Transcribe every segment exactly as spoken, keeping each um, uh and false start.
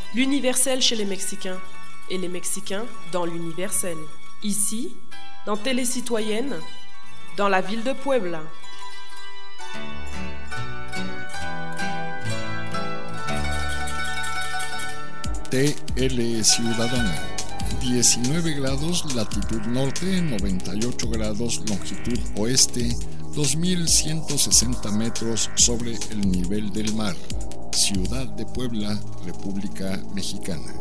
l'universel chez les Mexicains et les Mexicains dans l'universel. Ici, dans Télé Citoyenne, dans la ville de Puebla. T L Ciudadana, diecinueve grados latitud norte, noventa y ocho grados longitud oeste, dos mil ciento sesenta metros sobre el nivel del mar. Ciudad de Puebla, República Mexicana.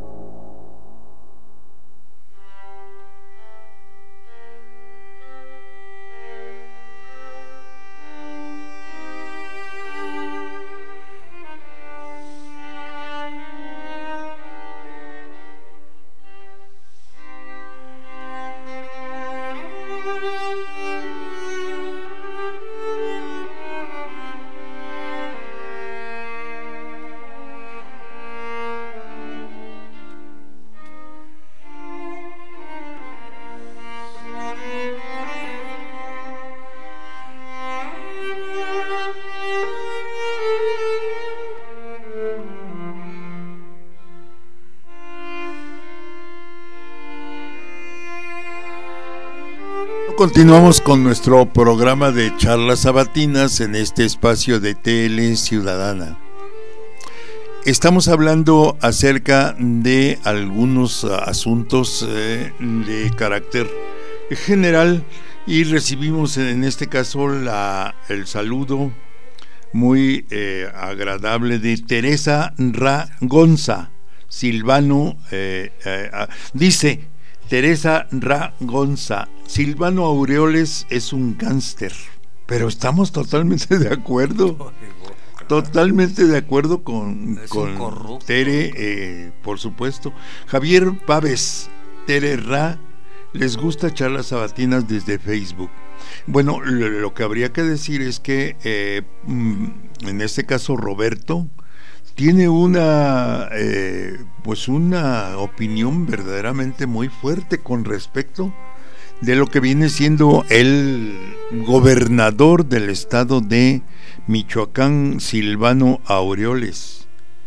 Continuamos con nuestro programa de charlas sabatinas en este espacio de T L Ciudadana. Estamos hablando acerca de algunos asuntos eh, de carácter general y recibimos en este caso la, el saludo muy eh, agradable de Teresa Ragonza Silvano. Eh, eh, dice Teresa Ragonza: Silvano Aureoles es un gángster. Pero estamos totalmente de acuerdo. Totalmente de acuerdo con, con Tere, eh, por supuesto. Javier Pávez, Tere Ra, les gusta charlas sabatinas desde Facebook. Bueno, lo, lo que habría que decir es que eh, en este caso Roberto tiene una eh, pues una opinión verdaderamente muy fuerte con respecto de lo que viene siendo el gobernador del estado de Michoacán, Silvano Aureoles.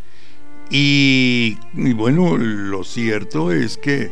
Y, y bueno, lo cierto es que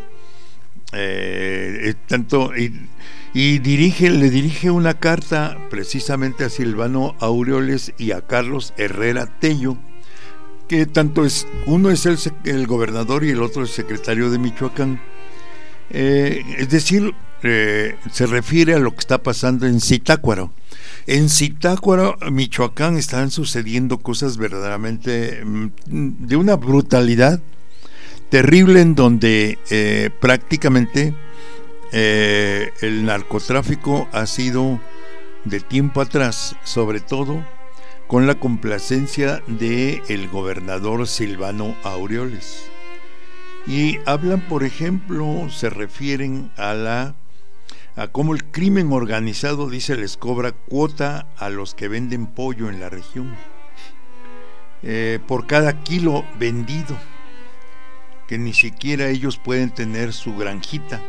eh, tanto y, y dirige le dirige una carta precisamente a Silvano Aureoles y a Carlos Herrera Tello, que tanto es uno es el, el gobernador y el otro el secretario de Michoacán. Eh, es decir, eh, se refiere a lo que está pasando en Zitácuaro. En Zitácuaro, Michoacán, están sucediendo cosas verdaderamente de una brutalidad terrible, en donde eh, prácticamente eh, el narcotráfico ha sido de tiempo atrás, sobre todo con la complacencia del gobernador Silvano Aureoles. Y hablan, por ejemplo, se refieren a la a cómo el crimen organizado, dice, les cobra cuota a los que venden pollo en la región eh, por cada kilo vendido, que ni siquiera ellos pueden tener su granjita.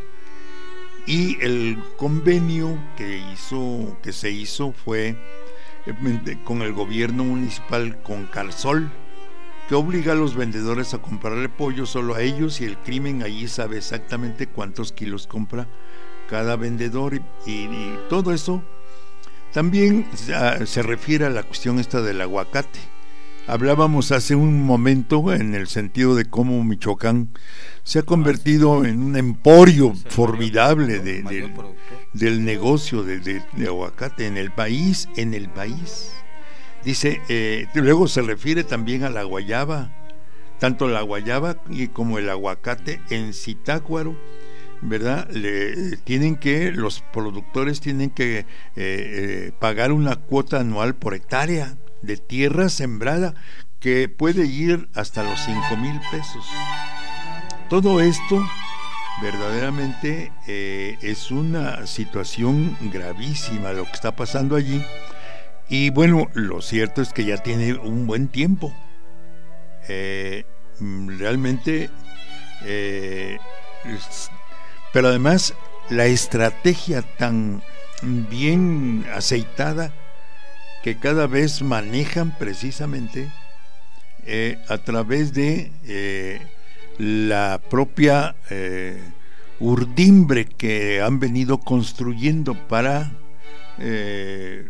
Y el convenio que hizo que se hizo fue eh, con el gobierno municipal, con Carsol, que obliga a los vendedores a comprarle pollo solo a ellos, y el crimen allí sabe exactamente cuántos kilos compra cada vendedor, y, y, y todo eso también a, se refiere a la cuestión esta del aguacate. Hablábamos hace un momento en el sentido de cómo Michoacán se ha convertido en un emporio formidable de, de, del negocio de, de, de aguacate en el país, en el país. Dice, eh, luego se refiere también a la guayaba, tanto la guayaba y como el aguacate en Zitácuaro, ¿verdad? Le, tienen que, los productores tienen que eh, eh, pagar una cuota anual por hectárea de tierra sembrada, que puede ir hasta los cinco mil pesos. Todo esto verdaderamente eh, es una situación gravísima lo que está pasando allí. Y bueno, lo cierto es que ya tiene un buen tiempo. Eh, realmente, eh, es, pero además la estrategia tan bien aceitada que cada vez manejan precisamente eh, a través de eh, la propia eh, urdimbre que han venido construyendo para eh,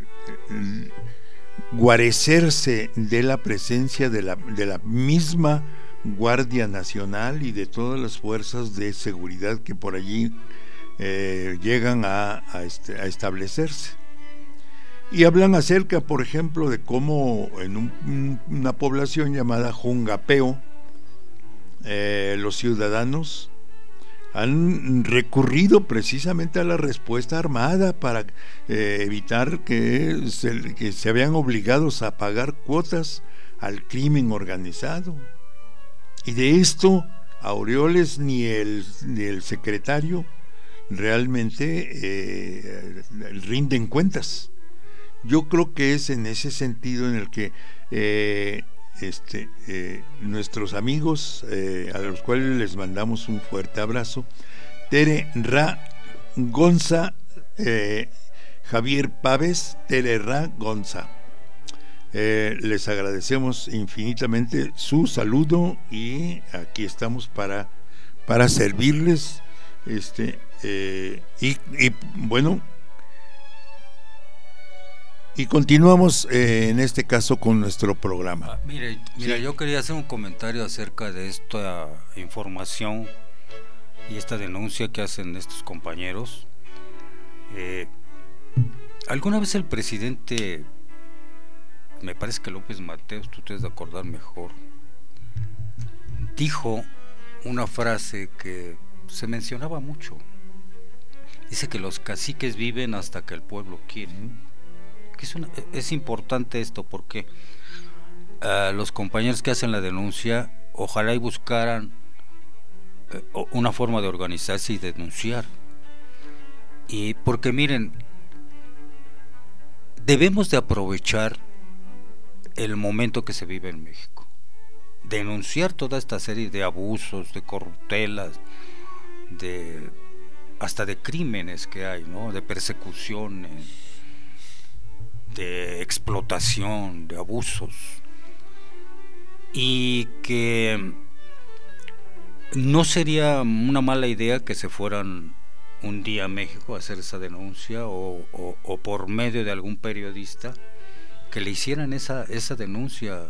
guarecerse de la presencia de la, de la misma Guardia Nacional y de todas las fuerzas de seguridad que por allí eh, llegan a, a, este, a establecerse. Y hablan acerca, por ejemplo, de cómo en un, una población llamada Jungapeo, eh, los ciudadanos han recurrido precisamente a la respuesta armada para eh, evitar que se, que se vean obligados a pagar cuotas al crimen organizado. Y de esto Aureoles ni el, ni el secretario realmente eh, rinden cuentas. Yo creo que es en ese sentido en el que eh, este, eh, nuestros amigos, eh, a los cuales les mandamos un fuerte abrazo, Tere Ra Gonza, eh, Javier Pávez, Tere Ra Gonza, eh, les agradecemos infinitamente su saludo y aquí estamos para, para servirles, este, eh, y, y bueno, y continuamos eh, en este caso con nuestro programa. Ah, mire, mira, sí. Yo quería hacer un comentario acerca de esta información y esta denuncia que hacen estos compañeros. Eh, alguna vez el presidente, me parece que López Mateos, tú te has de acordar mejor, dijo una frase que se mencionaba mucho. Dice que los caciques viven hasta que el pueblo quiere. Que es, una, es importante esto porque uh, los compañeros que hacen la denuncia ojalá y buscaran uh, una forma de organizarse y denunciar. Y porque miren, debemos de aprovechar el momento que se vive en México, denunciar toda esta serie de abusos, de corruptelas, de hasta de crímenes que hay, ¿no? De persecuciones, de explotación, de abusos, y que no sería una mala idea que se fueran un día a México a hacer esa denuncia o, o, o por medio de algún periodista que le hicieran esa, esa denuncia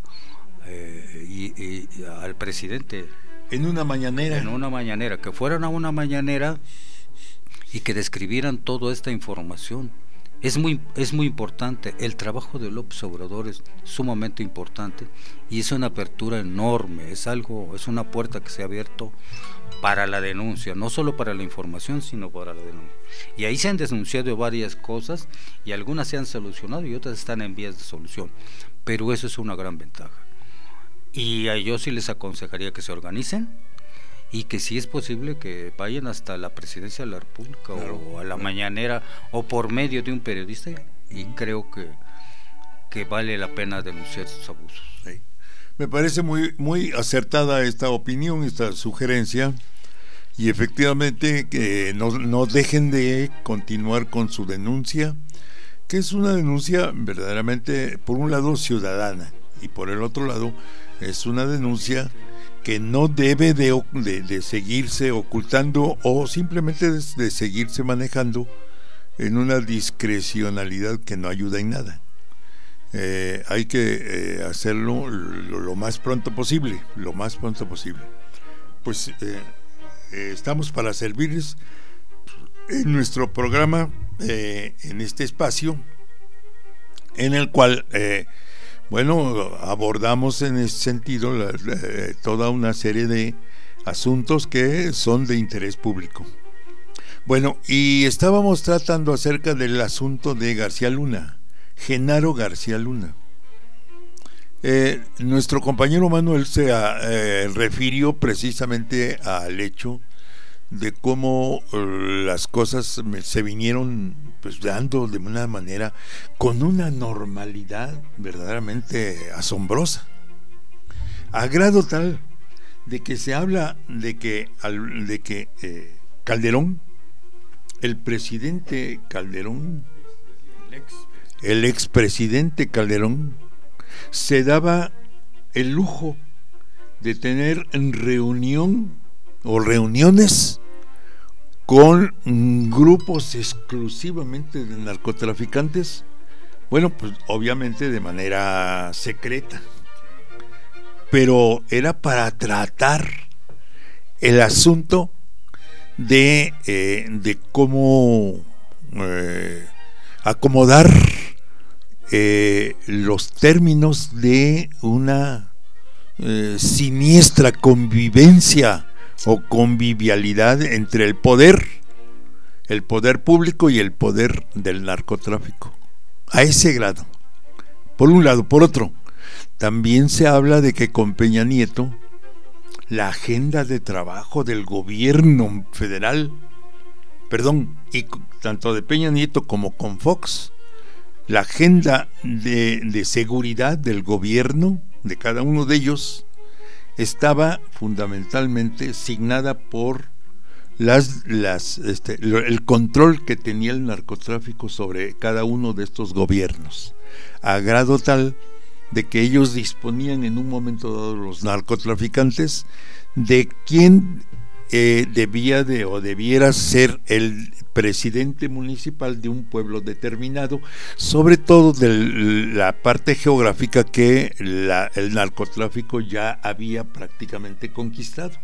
eh, y, y, y al presidente en una mañanera en una mañanera, que fueran a una mañanera y que describieran toda esta información. Es muy, es muy importante, el trabajo de López Obrador es sumamente importante y es una apertura enorme, es algo, es una puerta que se ha abierto para la denuncia, no solo para la información, sino para la denuncia. Y ahí se han denunciado varias cosas y algunas se han solucionado y otras están en vías de solución, pero eso es una gran ventaja. Y a yo sí les aconsejaría que se organicen y que si es posible que vayan hasta la presidencia de la República, claro, o a la claro. mañanera o por medio de un periodista, y creo que, que vale la pena denunciar estos abusos. Sí. Me parece muy, muy acertada esta opinión, esta sugerencia, y efectivamente que no, no dejen de continuar con su denuncia, que es una denuncia verdaderamente, por un lado, ciudadana, y por el otro lado, es una denuncia que no debe de, de, de seguirse ocultando o simplemente de, de seguirse manejando en una discrecionalidad que no ayuda en nada. Eh, hay que eh, hacerlo lo, lo más pronto posible, lo más pronto posible. Pues eh, eh, estamos para servirles en nuestro programa, eh, en este espacio, en el cual eh, bueno, abordamos en ese sentido la, la, toda una serie de asuntos que son de interés público. Bueno, y estábamos tratando acerca del asunto de García Luna, Genaro García Luna. Eh, nuestro compañero Manuel se eh, refirió precisamente al hecho de cómo eh, las cosas se vinieron pues dando de una manera con una normalidad verdaderamente asombrosa, a grado tal de que se habla de que al, de que eh, Calderón, el presidente Calderón, el expresidente Calderón se daba el lujo de tener reunión o reuniones con grupos exclusivamente de narcotraficantes, bueno, pues obviamente de manera secreta, pero era para tratar el asunto de, eh, de cómo eh, acomodar eh, los términos de una eh, siniestra convivencia o convivialidad entre el poder, el poder público y el poder del narcotráfico, a ese grado. Por un lado. Por otro, también se habla de que con Peña Nieto la agenda de trabajo del gobierno federal, perdón, y tanto de Peña Nieto como con Fox, la agenda de, de seguridad del gobierno, de cada uno de ellos, estaba fundamentalmente signada por las, las, este, el control que tenía el narcotráfico sobre cada uno de estos gobiernos, a grado tal de que ellos disponían en un momento dado, los narcotraficantes, de quién eh, debía de o debiera ser el presidente municipal de un pueblo determinado, sobre todo de la parte geográfica que la, el narcotráfico ya había prácticamente conquistado.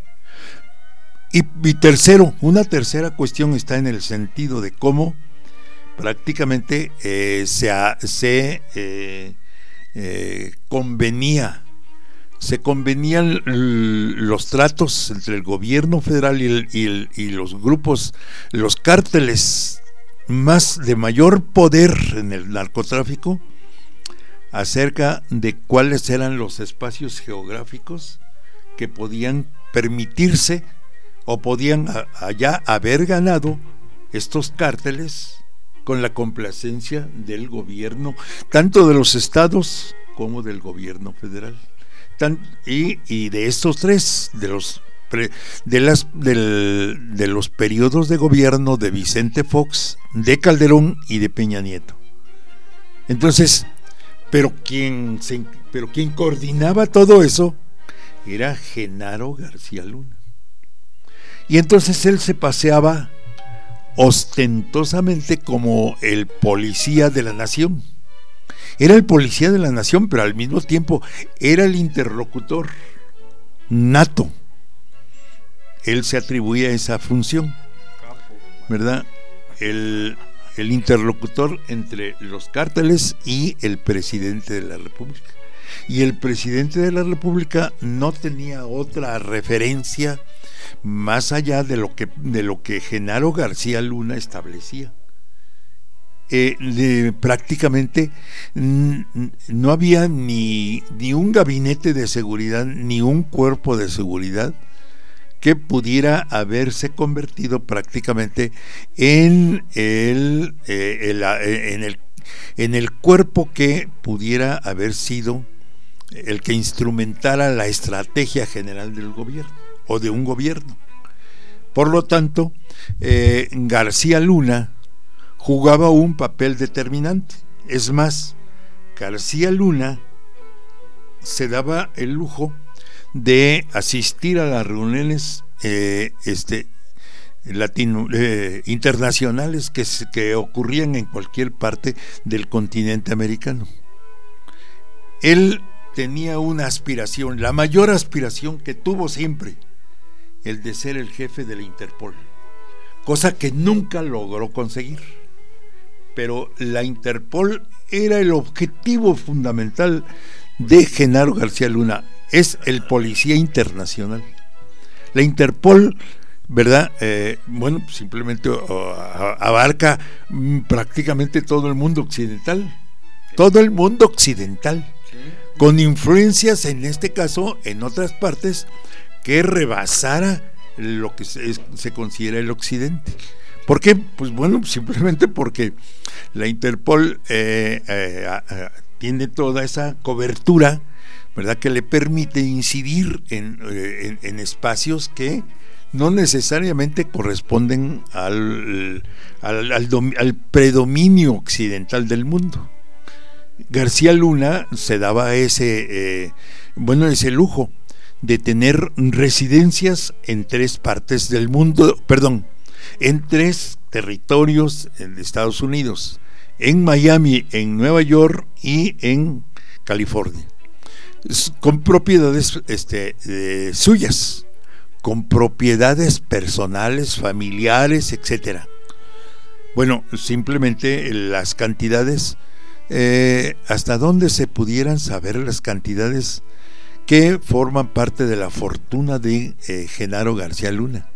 Y, y tercero, una tercera cuestión está en el sentido de cómo prácticamente eh, se, se eh, eh, convenía se convenían los tratos entre el gobierno federal y, el, y, el, y los grupos, los cárteles más de mayor poder en el narcotráfico, acerca de cuáles eran los espacios geográficos que podían permitirse o podían allá haber ganado estos cárteles con la complacencia del gobierno, tanto de los estados como del gobierno federal. Y, y de estos tres, de los pre, de las del, de los periodos de gobierno de Vicente Fox, de Calderón y de Peña Nieto. Entonces, pero quien se, pero quien coordinaba todo eso era Genaro García Luna. Y entonces él se paseaba ostentosamente como el policía de la nación. Era el policía de la nación, pero al mismo tiempo era el interlocutor nato. Él se atribuía esa función, ¿verdad? El, el interlocutor entre los cárteles y el presidente de la República. Y el presidente de la República no tenía otra referencia más allá de lo que, de lo que Genaro García Luna establecía. Eh, de, prácticamente n- no había ni, ni un gabinete de seguridad ni un cuerpo de seguridad que pudiera haberse convertido prácticamente en el, eh, el, en el en el cuerpo que pudiera haber sido el que instrumentara la estrategia general del gobierno o de un gobierno. Por lo tanto, eh, García Luna jugaba un papel determinante. Es más, García Luna se daba el lujo de asistir a las reuniones eh, este, latino, eh, internacionales que, que ocurrían en cualquier parte del continente americano. Él tenía una aspiración, la mayor aspiración que tuvo siempre, el de ser el jefe de la Interpol, cosa que nunca logró conseguir. Pero la Interpol era el objetivo fundamental de Genaro García Luna, es el policía internacional. La Interpol, ¿verdad? Eh, bueno, simplemente uh, abarca mm, prácticamente todo el mundo occidental, todo el mundo occidental, con influencias, en este caso, en otras partes, que rebasara lo que se, se considera el occidente. ¿Por qué? Pues bueno, simplemente porque la Interpol eh, eh, eh, tiene toda esa cobertura, ¿verdad?, que le permite incidir en, eh, en, en espacios que no necesariamente corresponden al, al, al, dom, al predominio occidental del mundo. García Luna se daba ese, eh, bueno, ese lujo de tener residencias en tres partes del mundo, perdón, en tres territorios en Estados Unidos, en Miami, en Nueva York y en California, con propiedades este, eh, suyas, con propiedades personales, familiares, etcétera. Bueno, simplemente las cantidades, eh, hasta dónde se pudieran saber las cantidades que forman parte de la fortuna de eh, Genaro García Luna.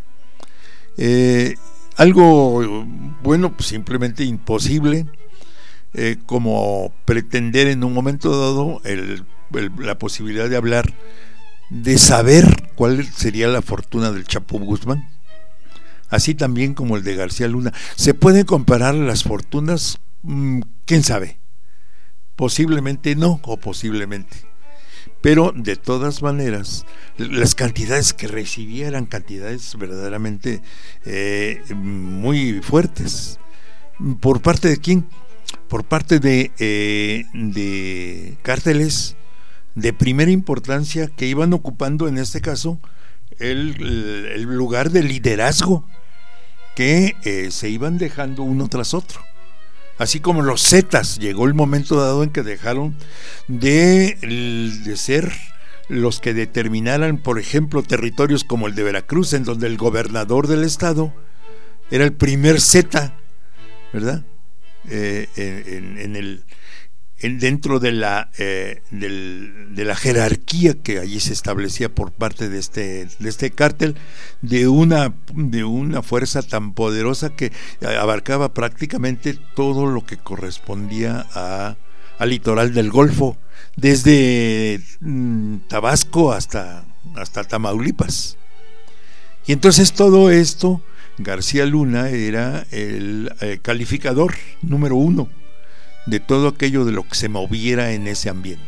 Eh, algo, bueno, pues simplemente imposible, eh, como pretender en un momento dado el, el, la posibilidad de hablar, de saber cuál sería la fortuna del Chapo Guzmán, así también como el de García Luna. ¿Se pueden comparar las fortunas? Mm, ¿quién sabe? Posiblemente no, o posiblemente. Pero de todas maneras, las cantidades que recibía eran cantidades verdaderamente eh, muy fuertes. ¿Por parte de quién? Por parte de, eh, de cárteles de primera importancia que iban ocupando en este caso el, el, el lugar de liderazgo, que eh, se iban dejando uno tras otro. Así como los Zetas, llegó el momento dado en que dejaron de, de ser los que determinaran, por ejemplo, territorios como el de Veracruz, en donde el gobernador del estado era el primer Zeta, ¿verdad? Eh, en, en el en, dentro de la eh, del, de la jerarquía que allí se establecía por parte de este de este cártel, de una de una fuerza tan poderosa que abarcaba prácticamente todo lo que correspondía a al litoral del Golfo, desde mm, Tabasco hasta hasta Tamaulipas. Y entonces todo esto, García Luna era el eh, calificador número uno de todo aquello de lo que se moviera en ese ambiente.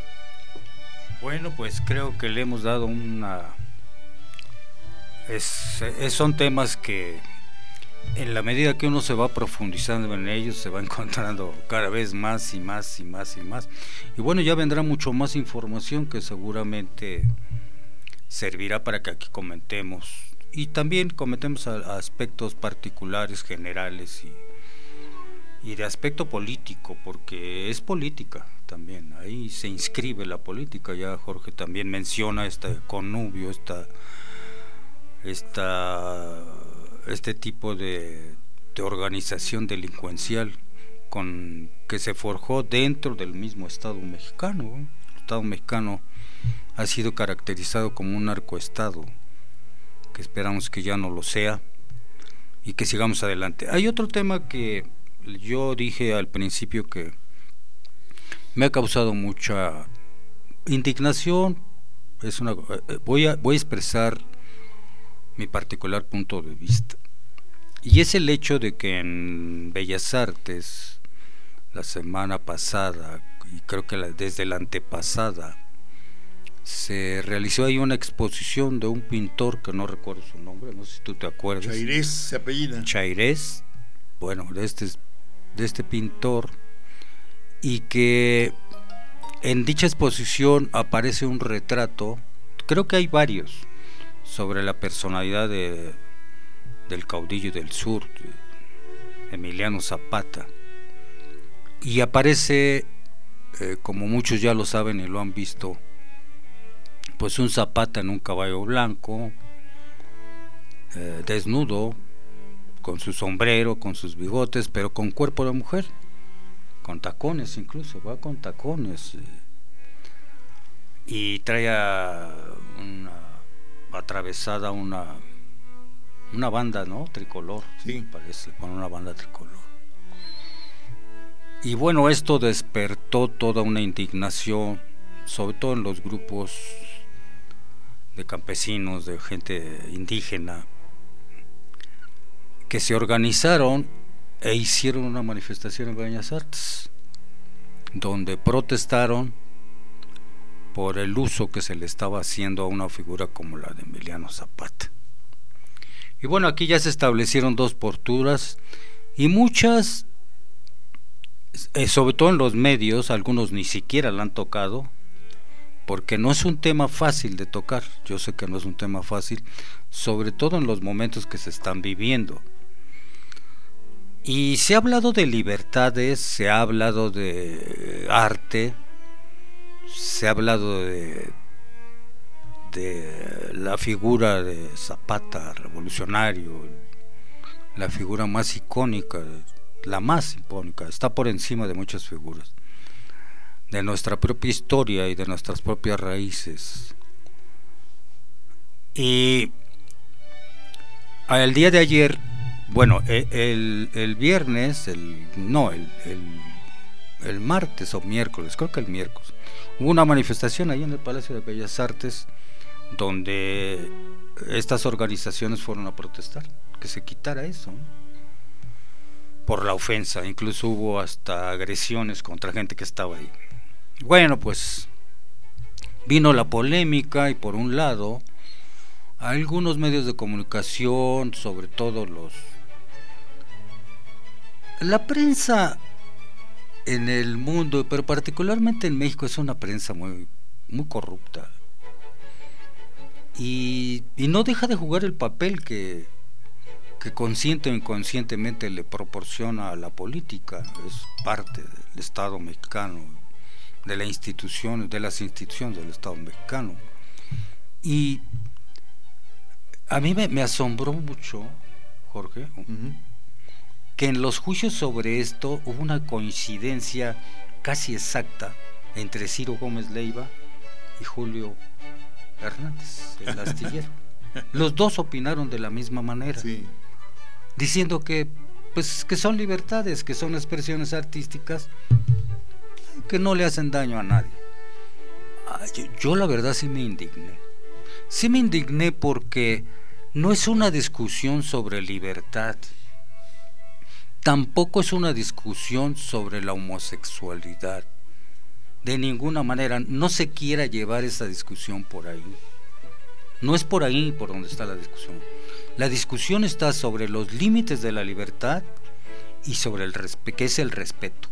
Bueno, pues creo que le hemos dado una... Es, es, son temas que en la medida que uno se va profundizando en ellos, se va encontrando cada vez más y más y más y más. Y bueno, ya vendrá mucho más información que seguramente servirá para que aquí comentemos. Y también cometemos a, a aspectos particulares, generales y, y de aspecto político, porque es política también, ahí se inscribe la política. Ya Jorge también menciona este connubio, esta, esta, este tipo de, de organización delincuencial con, que se forjó dentro del mismo Estado mexicano. El Estado mexicano ha sido caracterizado como un narcoestado, que esperamos que ya no lo sea y que sigamos adelante. Hay otro tema que yo dije al principio que me ha causado mucha indignación. Es una, voy a, voy a expresar mi particular punto de vista, y es el hecho de que en Bellas Artes la semana pasada, y creo que la, desde la antepasada, se realizó ahí una exposición de un pintor que no recuerdo su nombre, no sé si tú te acuerdas. Chairés se apellida. Chairés, bueno, de este, de este pintor, y que en dicha exposición aparece un retrato, creo que hay varios, sobre la personalidad de, del caudillo del sur, de Emiliano Zapata, y aparece, eh, como muchos ya lo saben y lo han visto, pues un Zapata en un caballo blanco, eh, desnudo, con su sombrero, con sus bigotes, pero con cuerpo de mujer, con tacones incluso, va con tacones, eh, y trae una atravesada una una banda, ¿no? Tricolor, sí, parece, con una banda tricolor. Y bueno, esto despertó toda una indignación, sobre todo en los grupos de campesinos, de gente indígena, que se organizaron e hicieron una manifestación en Bellas Artes, donde protestaron por el uso que se le estaba haciendo a una figura como la de Emiliano Zapata. Y bueno, aquí ya se establecieron dos posturas, y muchas, eh, sobre todo en los medios, algunos ni siquiera la han tocado, porque no es un tema fácil de tocar. Yo sé que no es un tema fácil, sobre todo en los momentos que se están viviendo. Y se ha hablado de libertades, se ha hablado de arte, se ha hablado de, de la figura de Zapata, revolucionario, la figura más icónica, la más icónica, está por encima de muchas figuras, de nuestra propia historia y de nuestras propias raíces. Y el día de ayer, bueno, el, el viernes, el, no, el, el, el martes o miércoles, creo que el miércoles, hubo una manifestación ahí en el Palacio de Bellas Artes donde estas organizaciones fueron a protestar, que se quitara eso, ¿no? Por la ofensa, incluso hubo hasta agresiones contra gente que estaba ahí. Bueno, pues vino la polémica y por un lado algunos medios de comunicación, sobre todo los la prensa en el mundo, pero particularmente en México, es una prensa muy muy corrupta y, y no deja de jugar el papel que que consciente o inconscientemente le proporciona a la política. Es parte del Estado mexicano, de la institución, de las instituciones del Estado mexicano. Y a mí me, me asombró mucho, Jorge, uh-huh, que en los juicios sobre esto hubo una coincidencia casi exacta entre Ciro Gómez Leiva y Julio Hernández, el astillero. Los dos opinaron de la misma manera, sí, diciendo que pues que son libertades, que son expresiones artísticas que no le hacen daño a nadie. Yo, yo la verdad sí me indigné. Sí me indigné porque no es una discusión sobre libertad, tampoco es una discusión sobre la homosexualidad. De ninguna manera, no se quiera llevar esa discusión por ahí. No es por ahí por donde está la discusión. La discusión está sobre los límites de la libertad y sobre el respeto, que es el respeto.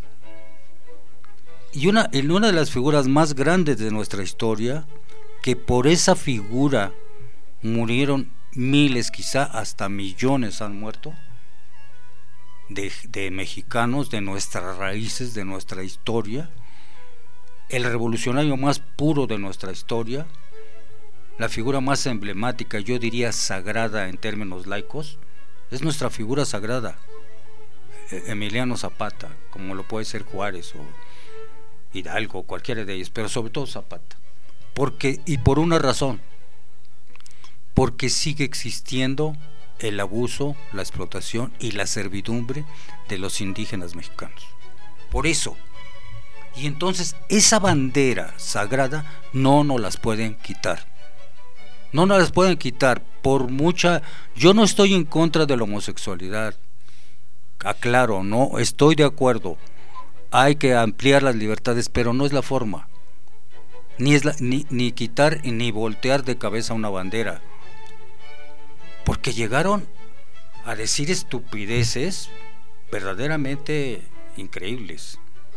Y una, en una de las figuras más grandes de nuestra historia, que por esa figura murieron miles, quizá hasta millones han muerto, de, de mexicanos, de nuestras raíces, de nuestra historia, el revolucionario más puro de nuestra historia, la figura más emblemática, yo diría sagrada en términos laicos, es nuestra figura sagrada, Emiliano Zapata, como lo puede ser Juárez o Hidalgo, cualquiera de ellos, pero sobre todo Zapata. Porque, y por una razón, porque sigue existiendo el abuso, la explotación y la servidumbre de los indígenas mexicanos. Por eso. Y entonces esa bandera sagrada no nos las pueden quitar. No nos las pueden quitar por mucha... Yo no estoy en contra de la homosexualidad, aclaro, no estoy de acuerdo. Hay que ampliar las libertades, pero no es la forma. Ni, es la, ni, ni quitar ni voltear de cabeza una bandera. Porque llegaron a decir estupideces verdaderamente increíbles.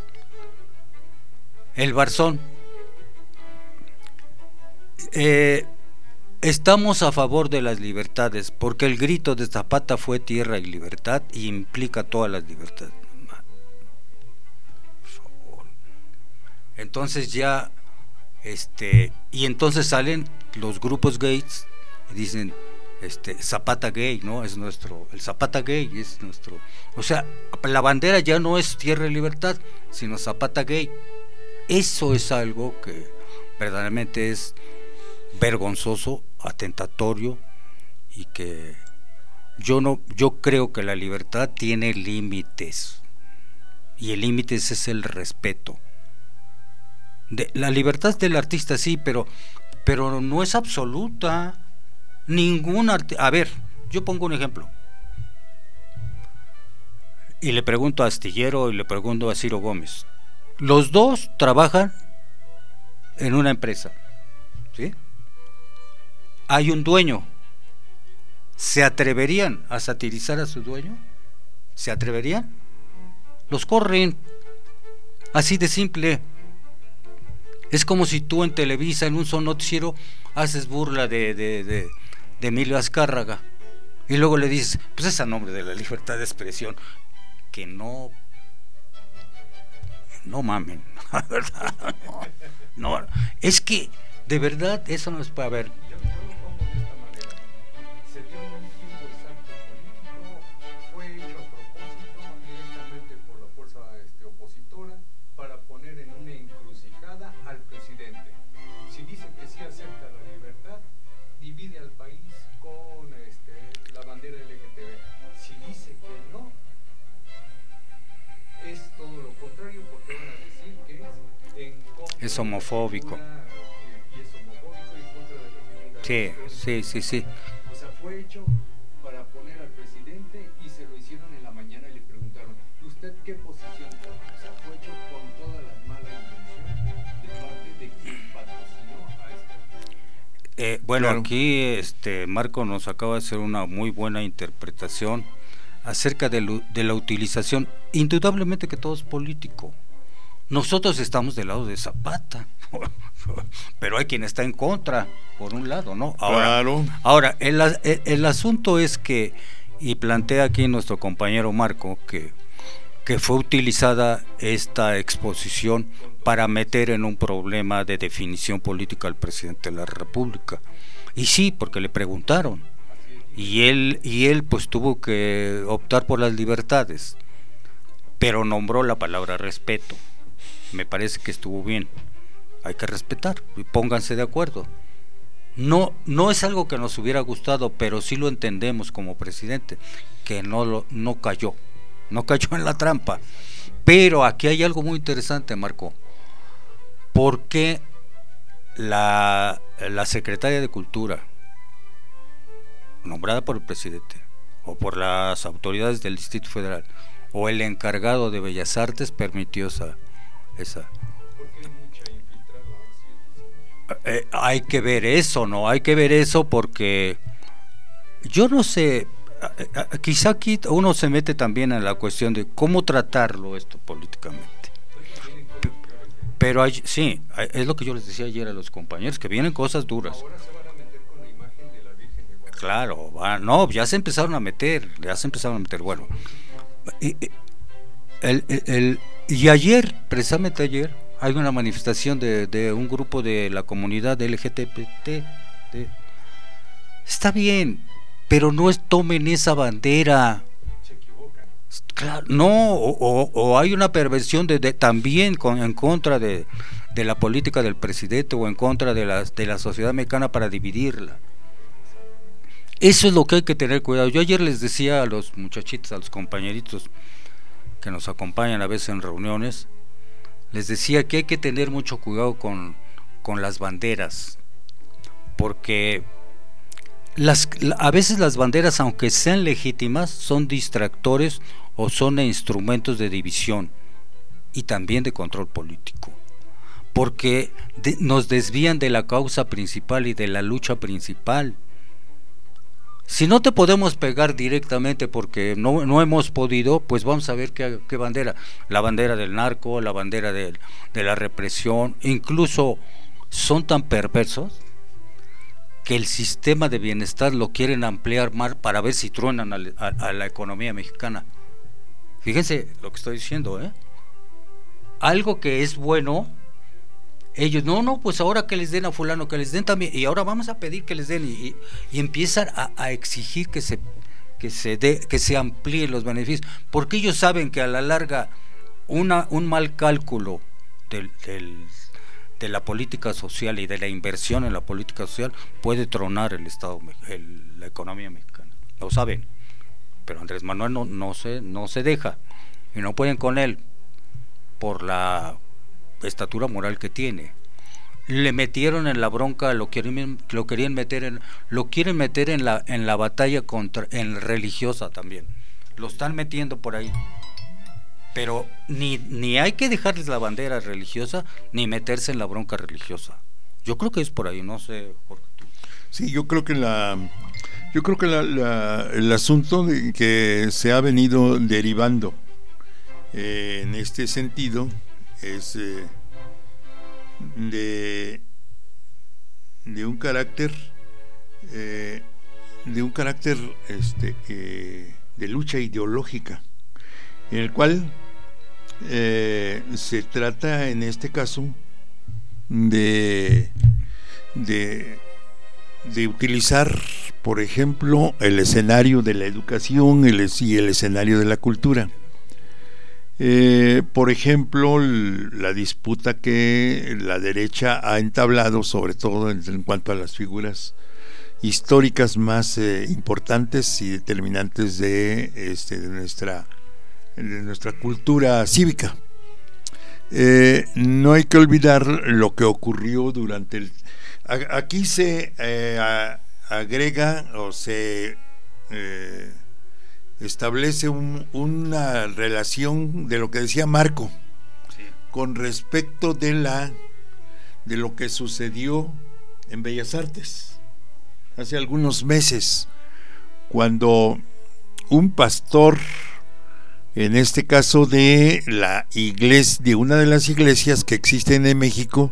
El Barzón. Eh... Estamos a favor de las libertades, porque el grito de Zapata fue tierra y libertad y implica todas las libertades. Por favor. Entonces ya, este, y entonces salen los grupos gays y dicen, este, Zapata gay, ¿no? Es nuestro, el Zapata gay es nuestro. O sea, la bandera ya no es tierra y libertad, sino Zapata gay. Eso es algo que verdaderamente es vergonzoso, atentatorio, y que yo no, yo creo que la libertad tiene límites, y el límite es el respeto. De, la libertad del artista sí, pero, pero no es absoluta. Ningún artista, a ver, yo pongo un ejemplo, y le pregunto a Astillero y le pregunto a Ciro Gómez. Los dos trabajan en una empresa, ¿sí? Hay un dueño. ¿Se atreverían a satirizar a su dueño? ¿Se atreverían? Los corren. Así de simple. Es como si tú en Televisa, en un solo noticiero, haces burla de, de, de, de Emilio Azcárraga y luego le dices, pues es a nombre de la libertad de expresión. Que no, no mamen, la verdad, no, no, es que de verdad eso no es para ver. Yo, yo lo pongo de esta manera: se dio un tiempo exacto político, fue hecho a propósito directamente por la fuerza este, opositora para poner en una encrucijada al presidente. Si dice que sí acepta la libertad, divide al país con este, la bandera L G T B. Si dice que no, es todo lo contrario, porque van a decir que es en contra Es homofóbico. de la cultura, y es homofóbico y en contra de la figura. Sí, sí, sí, sí. O sea, fue hecho para poner al presidente y se lo hicieron en la mañana y le preguntaron, ¿usted qué posición toma? O sea, fue hecho con toda la mala intención de parte de quien patrocinó a este. Eh, bueno, Claro. aquí este Marco nos acaba de hacer una muy buena interpretación acerca de, lo, de la utilización. Indudablemente que todo es político. Nosotros estamos del lado de Zapata, pero hay quien está en contra, por un lado, ¿no? Ahora, Claro. ahora el, el, el asunto es que, y plantea aquí nuestro compañero Marco, que, que fue utilizada esta exposición para meter en un problema de definición política al presidente de la República. Y sí, porque le preguntaron. Y él, y él pues tuvo que optar por las libertades, pero nombró la palabra respeto. Me parece que estuvo bien. Hay que respetar y pónganse de acuerdo. No, no es algo que nos hubiera gustado, pero sí lo entendemos como presidente, que no lo, no cayó, no cayó en la trampa. Pero aquí hay algo muy interesante, Marco. ¿Por qué la, la secretaria de Cultura, nombrada por el presidente o por las autoridades del Distrito Federal, o el encargado de Bellas Artes permitió esa, esa Porque hay mucha infiltrada. eh, hay que ver eso, ¿no? Hay que ver eso porque yo no sé, eh, eh, quizá aquí uno se mete también en la cuestión de cómo tratarlo esto políticamente. P- Pero hay, sí, hay- es lo que yo les decía ayer a los compañeros, que vienen cosas duras. Ahora se van a meter con la imagen de la Virgen de Guadalupe. Claro, va, no, ya se empezaron a meter, ya se empezaron a meter, bueno. Y, y- el, el- el- y ayer, precisamente ayer, hay una manifestación de, de un grupo de la comunidad L G T B T. de- está bien, pero no es, tomen esa bandera. Se equivocan. Claro, no, o, o- o hay una perversión de, de- también con, en contra de, de la política del presidente o en contra de la, de la sociedad mexicana para dividirla. Eso es lo que hay que tener cuidado. Yo ayer les decía a los muchachitos, a los compañeritos que nos acompañan a veces en reuniones, les decía que hay que tener mucho cuidado con, con las banderas, porque las, a veces las banderas, aunque sean legítimas, son distractores o son instrumentos de división y también de control político, porque de, nos desvían de la causa principal y de la lucha principal. Si no te podemos pegar directamente porque no, no hemos podido, pues vamos a ver qué, qué bandera, la bandera del narco, la bandera de, de la represión, incluso son tan perversos que el sistema de bienestar lo quieren ampliar más para ver si truenan a, a, a la economía mexicana. Fíjense lo que estoy diciendo, ¿eh? Algo que es bueno, ellos, no, no, pues ahora que les den a fulano, que les den también, y ahora vamos a pedir que les den, y, y, y empiezan a, a exigir que se que se dé, que se amplíen los beneficios, porque ellos saben que a la larga una, un mal cálculo del, del, de la política social y de la inversión en la política social puede tronar el Estado, el, la economía mexicana, lo saben, pero Andrés Manuel no, no se, no se deja, y no pueden con él, por la estatura moral que tiene. Le metieron en la bronca, lo quieren, lo querían meter en, lo quieren meter en la, en la batalla contra, en religiosa también. Lo están metiendo por ahí. Pero ni, ni hay que dejarles la bandera religiosa, ni meterse en la bronca religiosa. Yo creo que es por ahí, no sé, Jorge. Sí, yo creo que la, yo creo que la, la, el asunto de que se ha venido derivando eh, en este sentido es eh, de, de un carácter eh, de un carácter este, eh, de lucha ideológica, en el cual eh, se trata en este caso de, de, de utilizar, por ejemplo, el escenario de la educación el, y el escenario de la cultura. Eh, por ejemplo, la disputa que la derecha ha entablado, sobre todo en, en cuanto a las figuras históricas más eh, importantes y determinantes de, este, de, nuestra, de nuestra cultura cívica. Eh, no hay que olvidar lo que ocurrió durante el... Aquí se eh, a, agrega o se... Eh, establece un, una relación de lo que decía Marco, sí, con respecto de la de lo que sucedió en Bellas Artes hace algunos meses, cuando un pastor, en este caso de la iglesia, de una de las iglesias que existen en México,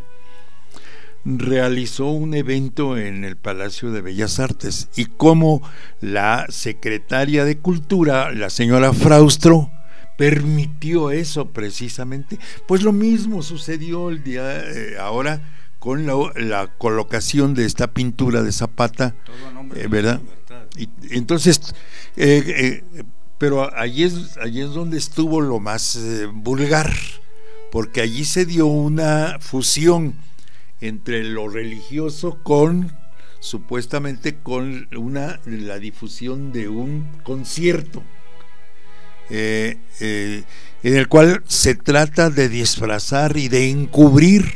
realizó un evento en el Palacio de Bellas Artes, y como la secretaria de Cultura, la señora Fraustro, permitió eso precisamente. Pues lo mismo sucedió el día eh, ahora con la, la colocación de esta pintura de Zapata, eh, ¿verdad? Y entonces eh, eh, pero allí es, allí es donde estuvo lo más eh, vulgar, porque allí se dio una fusión entre lo religioso con, supuestamente, con una la difusión de un concierto eh, eh, en el cual se trata de disfrazar y de encubrir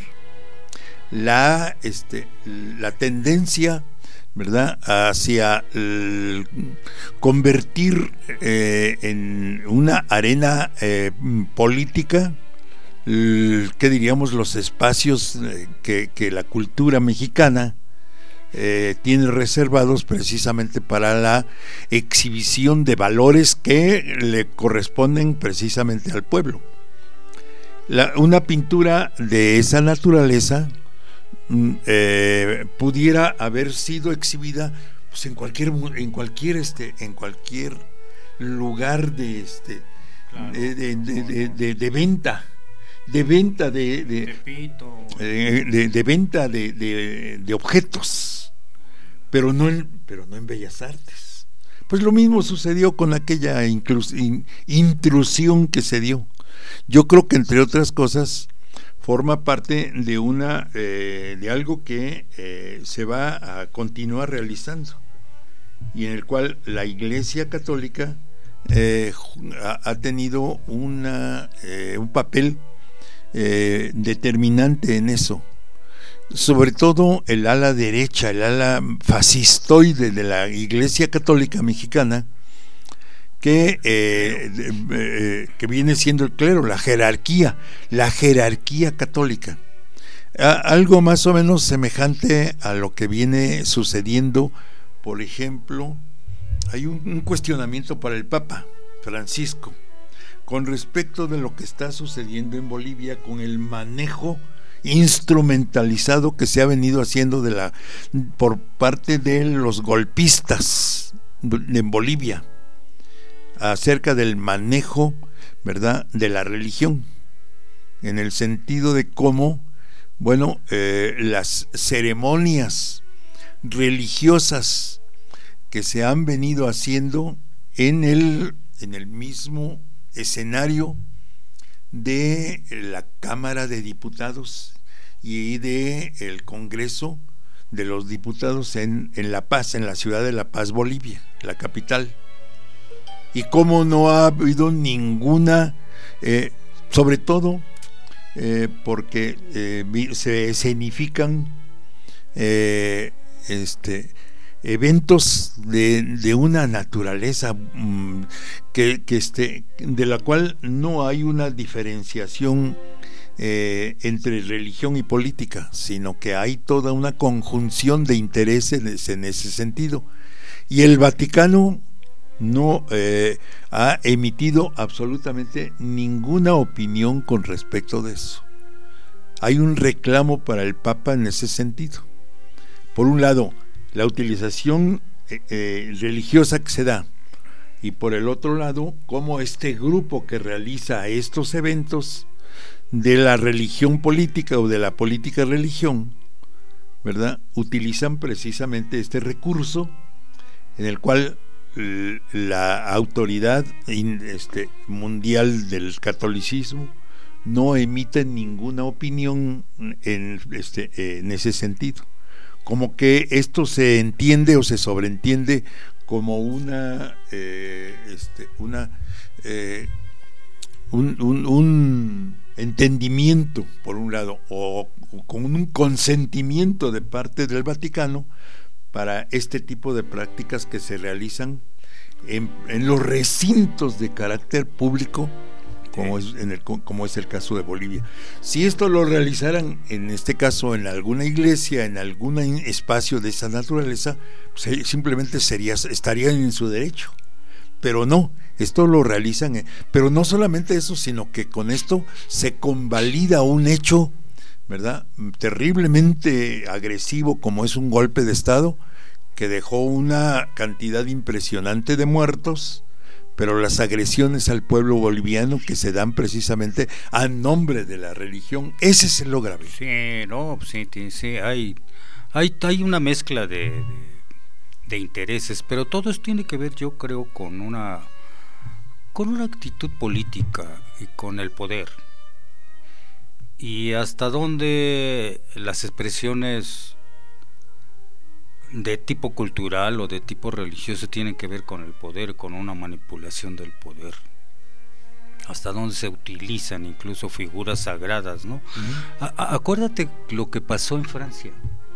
la este la tendencia, ¿verdad?, hacia el convertir eh, en una arena eh, política, ¿qué diríamos?, los espacios que, que la cultura mexicana eh, tiene reservados precisamente para la exhibición de valores que le corresponden precisamente al pueblo. La, una pintura de esa naturaleza eh, pudiera haber sido exhibida pues, en cualquier en cualquier este en cualquier lugar de este claro, de, de, de, de, de, de venta de venta de de, de, de, de venta de, de, de objetos, pero no en, pero no en Bellas Artes. Pues lo mismo sucedió con aquella inclus, in, intrusión que se dio. Yo creo que, entre otras cosas, forma parte de una eh, de algo que eh, se va a continuar realizando, y en el cual la Iglesia Católica eh, ha, ha tenido una eh, un papel Eh, determinante en eso, sobre todo el ala derecha, el ala fascistoide de la Iglesia Católica Mexicana, que eh, eh, que viene siendo el clero, la jerarquía, la jerarquía católica, a, algo más o menos semejante a lo que viene sucediendo. Por ejemplo, hay un, un cuestionamiento para el Papa Francisco con respecto de lo que está sucediendo en Bolivia con el manejo instrumentalizado que se ha venido haciendo de la por parte de los golpistas en Bolivia acerca del manejo, ¿verdad?, de la religión, en el sentido de cómo, bueno, eh, las ceremonias religiosas que se han venido haciendo en el en el mismo escenario de la Cámara de Diputados y de el Congreso de los Diputados en, en La Paz, en la ciudad de La Paz, Bolivia, la capital, y cómo no ha habido ninguna eh, sobre todo eh, porque eh, se escenifican eh, este eventos de, de una naturaleza mmm, que, que este, de la cual no hay una diferenciación eh, entre religión y política, sino que hay toda una conjunción de intereses en ese sentido, y el Vaticano no eh, ha emitido absolutamente ninguna opinión con respecto de eso. hay un reclamo para el Papa en ese sentido. Por un lado, la utilización eh, eh, religiosa que se da, y por el otro lado, cómo este grupo que realiza estos eventos de la religión política o de la política religión, ¿verdad?, utilizan precisamente este recurso en el cual la autoridad este, mundial del catolicismo no emite ninguna opinión en, este, en ese sentido. Como que esto se entiende o se sobreentiende como una, eh, este, una eh, un, un, un entendimiento, por un lado, o, o con un consentimiento de parte del Vaticano para este tipo de prácticas que se realizan en, en los recintos de carácter público, como es, en el, como es el caso de Bolivia. Si esto lo realizaran, en este caso, en alguna iglesia, en algún espacio de esa naturaleza, pues simplemente sería, estarían en su derecho. Pero no, esto lo realizan, pero no solamente eso, sino que con esto se convalida un hecho, ¿verdad?, terriblemente agresivo, como es un golpe de Estado que dejó una cantidad impresionante de muertos, pero las agresiones al pueblo boliviano que se dan precisamente a nombre de la religión, ese es lo grave. Sí, no, sí, sí, hay, hay, hay una mezcla de, de, de intereses, pero todo esto tiene que ver, yo creo, con una, con una actitud política y con el poder. Y hasta dónde las expresiones de tipo cultural o de tipo religioso tienen que ver con el poder, con una manipulación del poder. Hasta dónde se utilizan incluso figuras sagradas, ¿no? Uh-huh. A- acuérdate lo que pasó en Francia,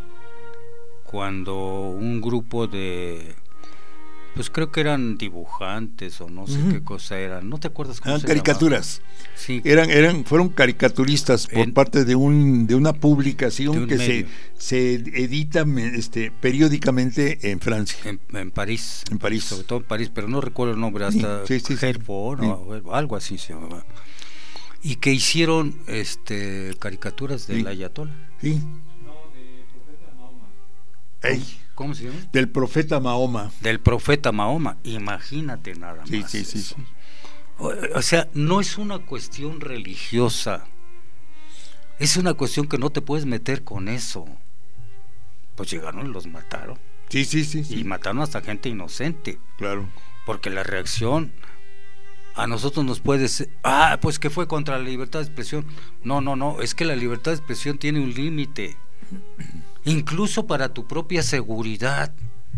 cuando un grupo de, pues creo que eran dibujantes o no sé uh-huh. qué cosa eran, ¿no te acuerdas cómo eran se caricaturas? Sí. Eran, eran, fueron caricaturistas por en, parte de un, de una publicación un que medio. se, se edita este, periódicamente en Francia. En, en París. En París. Sobre todo en París, pero no recuerdo el nombre, hasta sí, sí, sí, Herford, sí. o algo así se llamaba. Y que hicieron este caricaturas del sí. Ayatollah. Sí. No, de Profeta Mahoma. Ey. ¿Cómo se llama? Del profeta Mahoma. Del profeta Mahoma, imagínate nada sí, más. Sí, sí, sí. O, o sea, no es una cuestión religiosa, es una cuestión que no te puedes meter con eso. Pues llegaron y los mataron. Sí, sí, sí, sí. Y mataron hasta gente inocente. Claro. Porque la reacción a nosotros nos puede ser, ah, pues que fue contra la libertad de expresión. No, no, no, es que la libertad de expresión tiene un límite. Incluso para tu propia seguridad.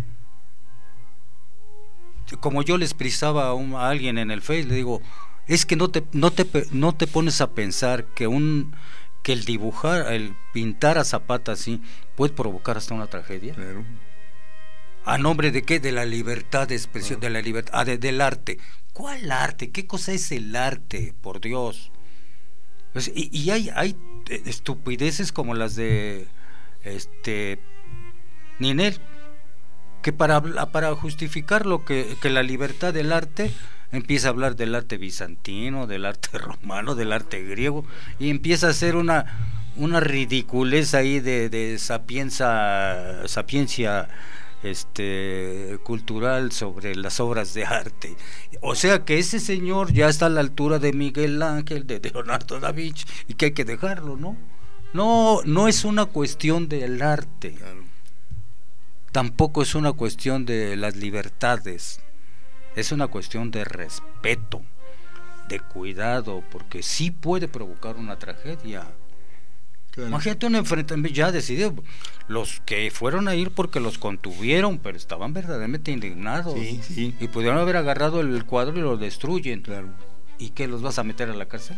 Como yo le expresaba a, un, a alguien en el Face, le digo, es que no te, no te, no te pones a pensar que un que el dibujar, el pintar a Zapata así puede provocar hasta una tragedia. Claro. ¿A nombre de qué? De la libertad de expresión, claro. de la libertad, ah, de, del arte. ¿Cuál arte? ¿Qué cosa es el arte? Por Dios. Pues, y, y hay, hay estupideces como las de este Ninel, que para para justificar lo que, que la libertad del arte empieza a hablar del arte bizantino, del arte romano, del arte griego, y empieza a hacer una una ridiculez ahí de, de sapiencia sapiencia este cultural sobre las obras de arte. O sea que ese señor ya está a la altura de Miguel Ángel, de Leonardo da Vinci, y que hay que dejarlo, ¿no? No, no es una cuestión del arte, claro. Tampoco es una cuestión de las libertades, es una cuestión de respeto, de cuidado, porque sí puede provocar una tragedia. Claro. Imagínate un enfrentamiento ya decidido, los que fueron a ir porque los contuvieron, pero estaban verdaderamente indignados, sí, sí. y pudieron haber agarrado el cuadro y lo destruyen. Claro. ¿Y qué, los vas a meter a la cárcel?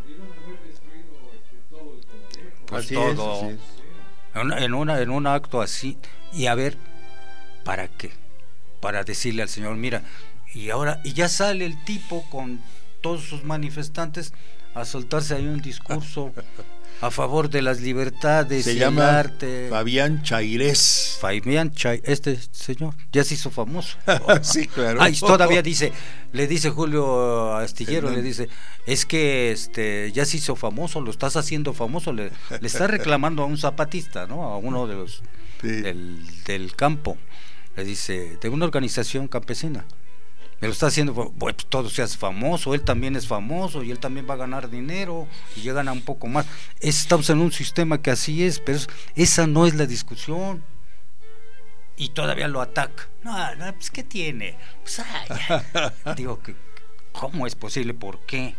Pues así todo es, así es. En, en, una, en un acto así. Y a ver, ¿para qué? Para decirle al señor, mira, y ahora, y ya sale el tipo con todos sus manifestantes a soltarse ahí un discurso a favor de las libertades Se y llama el arte. Fabián Chairés. Fabián Chay, este señor ya se hizo famoso. Sí, claro. Ay, todavía dice, le dice Julio Astillero, le dice, es que este ya se hizo famoso, lo estás haciendo famoso, le, le está reclamando a un zapatista, ¿no? A uno de los Sí. del, del campo, le dice, de una organización campesina. Me lo está haciendo, bueno, pues todo se hace famoso, él también es famoso y él también va a ganar dinero y ya gana un poco más. Estamos en un sistema que así es, pero esa no es la discusión. Y todavía lo ataca. No, no, pues ¿qué tiene? Pues, ay, digo, que ¿cómo es posible? ¿Por qué?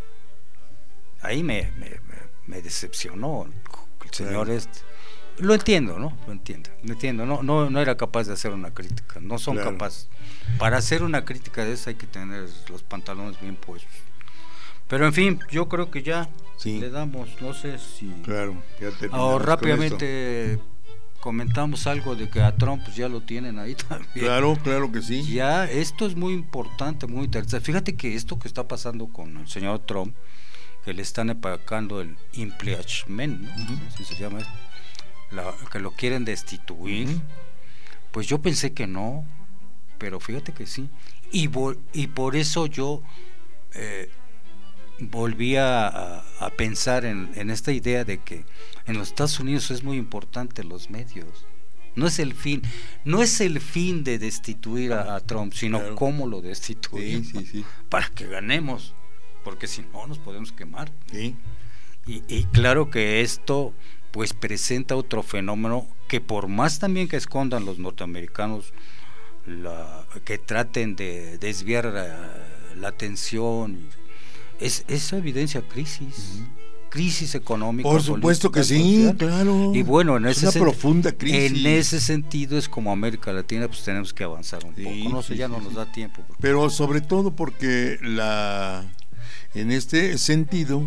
Ahí me, me, me decepcionó el señor claro. este. Lo entiendo, ¿no? Lo entiendo, lo entiendo. No, no, no era capaz de hacer una crítica, no son claro. capaces. Para hacer una crítica de esa hay que tener los pantalones bien puestos. Pero en fin, yo creo que ya sí. le damos, no sé si... Claro, ya terminamos. Ahora rápidamente comentamos algo de que a Trump pues, ya lo tienen ahí también. Claro, claro que sí. Ya, esto es muy importante, muy interesante. Fíjate que esto que está pasando con el señor Trump, que le están empacando el impeachment, ¿no? Uh-huh. Así se llama esto. La, que lo quieren destituir, uh-huh. pues yo pensé que no, pero fíjate que sí, y, vo- y por eso yo eh, volví a, a pensar en, en esta idea de que en los Estados Unidos es muy importante los medios. No es el fin, no es el fin de destituir a, a Trump, sino claro. cómo lo destituimos, sí, sí, sí. para que ganemos, porque si no nos podemos quemar. Sí. Y, y claro que esto pues presenta otro fenómeno que por más también que escondan los norteamericanos, la, que traten de desviar la, la atención, es, es evidencia crisis, uh-huh. crisis económica. Por supuesto que sí, social. Claro. Y bueno, en es ese una sen- profunda crisis. En ese sentido es como América Latina, pues tenemos que avanzar un sí, poco. No sé, sí, ya sí, no sí. nos da tiempo. Porque... Pero sobre todo porque la, en este sentido,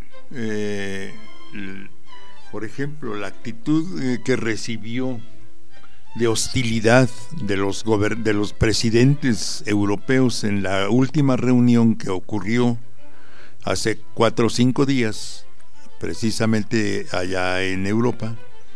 eh, el, por ejemplo, la actitud eh, que recibió de hostilidad de los gober- de los presidentes europeos en la última reunión que ocurrió hace cuatro o cinco días, precisamente allá en Europa,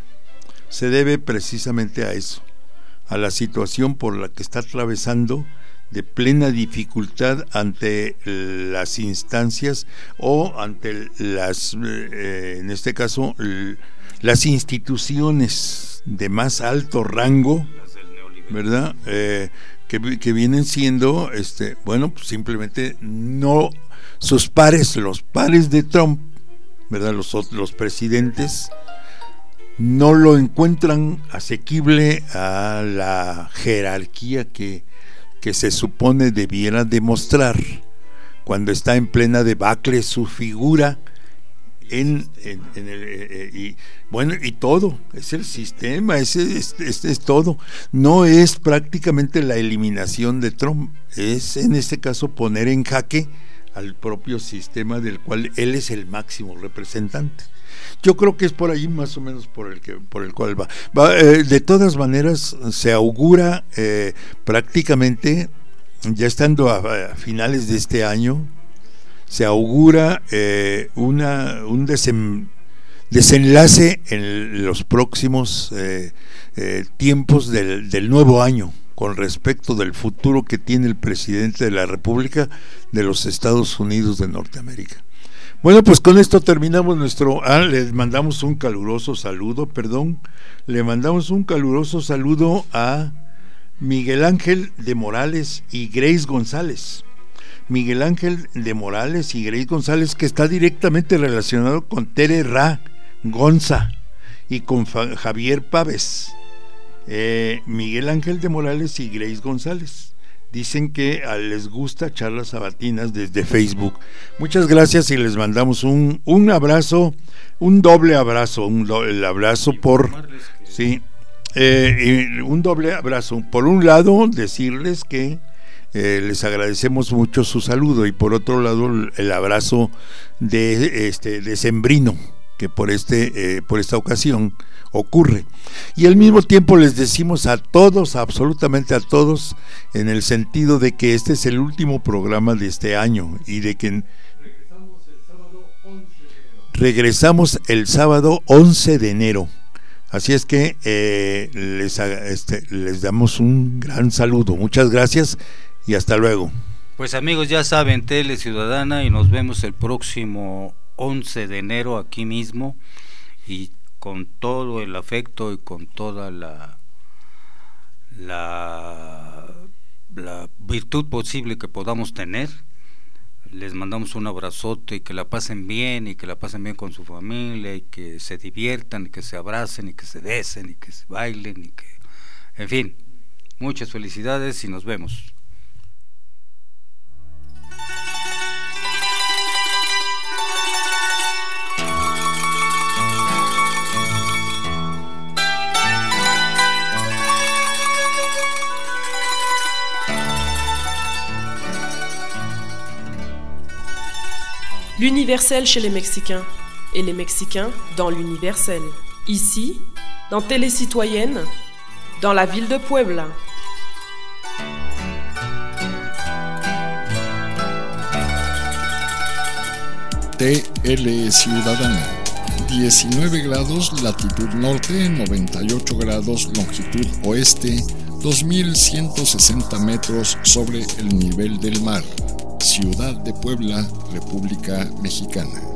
se debe precisamente a eso, a la situación por la que está atravesando de plena dificultad ante las instancias o ante las, eh, en este caso, l- las instituciones de más alto rango, ¿verdad? Eh, que, que vienen siendo, este, bueno, pues simplemente no sus pares, los pares de Trump, ¿verdad? Los, los presidentes no lo encuentran asequible a la jerarquía que que se supone debiera demostrar cuando está en plena debacle su figura en, en, en el, eh, y bueno, y todo, es el sistema, es, es, es, es todo, no es prácticamente la eliminación de Trump, es en este caso poner en jaque al propio sistema del cual él es el máximo representante. Yo creo que es por ahí más o menos por el que por el cual va. va eh, de todas maneras se augura eh, prácticamente ya estando a, a finales de este año se augura eh, una un desem, desenlace en los próximos eh, eh, tiempos del, del nuevo año con respecto del futuro que tiene el presidente de la República de los Estados Unidos de Norteamérica. Bueno, pues con esto terminamos nuestro... Ah, les mandamos un caluroso saludo, perdón, le mandamos un caluroso saludo a Miguel Ángel de Morales y Grace González. Miguel Ángel de Morales y Grace González, que está directamente relacionado con Tere Ra Gonza y con Fa- Javier Pávez. Eh, Miguel Ángel de Morales y Grace González dicen que a, les gusta Charlas Sabatinas desde Facebook. Muchas gracias y les mandamos un, un abrazo, un doble abrazo, un do, el abrazo por sí, eh, y un doble abrazo. Por un lado, decirles que eh, les agradecemos mucho su saludo y por otro lado el abrazo de este decembrino que por este eh, por esta ocasión ocurre. Y al mismo tiempo les decimos a todos, absolutamente a todos, en el sentido de que este es el último programa de este año y de que regresamos el sábado once de enero. Regresamos el sábado once de enero. Así es que eh, les, este, les damos un gran saludo. Muchas gracias y hasta luego. Pues amigos, ya saben, Tele Ciudadana, y nos vemos el próximo once de enero aquí mismo, y con todo el afecto y con toda la la, la virtud posible que podamos tener. Les mandamos un abrazote y que la pasen bien, y que la pasen bien con su familia, y que se diviertan, y que se abracen, y que se besen, y que se bailen, y que, en fin, muchas felicidades y nos vemos. L'universel chez les Mexicains, et les Mexicains dans l'universel. Ici, dans Télé Citoyenne, dans la ville de Puebla. T L Ciudadana, diecinueve grados latitud norte, noventa y ocho grados longitud oeste, dos mil ciento sesenta metros sobre el nivel del mar. Ciudad de Puebla, República Mexicana.